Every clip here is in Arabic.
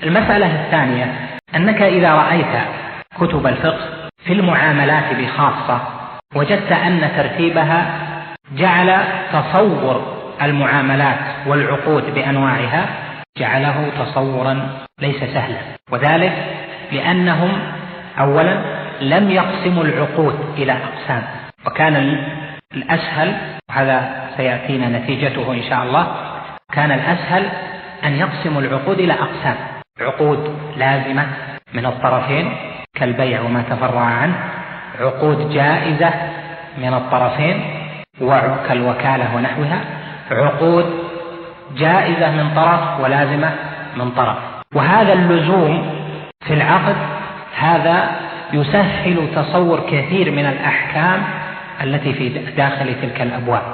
المسألة الثانية أنك إذا رأيت كتب الفقه في المعاملات بخاصة وجدت أن ترتيبها جعل تصور المعاملات والعقود بأنواعها جعله تصورا ليس سهلا، وذلك لأنهم أولا لم يقسموا العقود إلى أقسام، وكان الأسهل، وهذا سيأتينا نتيجته إن شاء الله، كان الأسهل أن يقسموا العقود إلى أقسام: عقود لازمة من الطرفين كالبيع وما تفرع عنه، عقود جائزة من الطرفين كالوكالة ونحوها، عقود جائزة من طرف ولازمة من طرف. وهذا اللزوم في العقد هذا يسهل تصور كثير من الأحكام التي في داخل تلك الأبواب.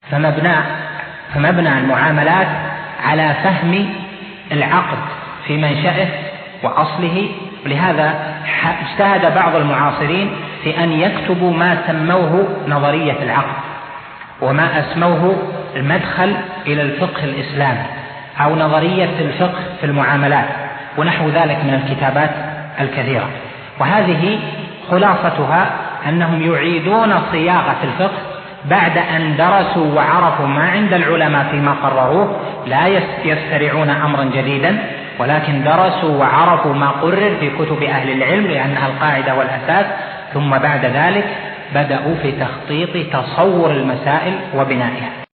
فمبنى المعاملات على فهم العقد في منشأه وأصله، ولهذا اجتهد بعض المعاصرين في أن يكتبوا ما سموه نظرية العقد، وما أسموه المدخل إلى الفقه الإسلامي أو نظرية الفقه في المعاملات ونحو ذلك من الكتابات الكثيرة. وهذه خلاصتها أنهم يعيدون صياغة الفقه بعد أن درسوا وعرفوا ما عند العلماء فيما قرروه، لا يخترعون أمرا جديدا، ولكن درسوا وعرفوا ما قرر في كتب أهل العلم لأنها القاعدة والأساس، ثم بعد ذلك بدأوا في تخطيط تصور المسائل وبنائها.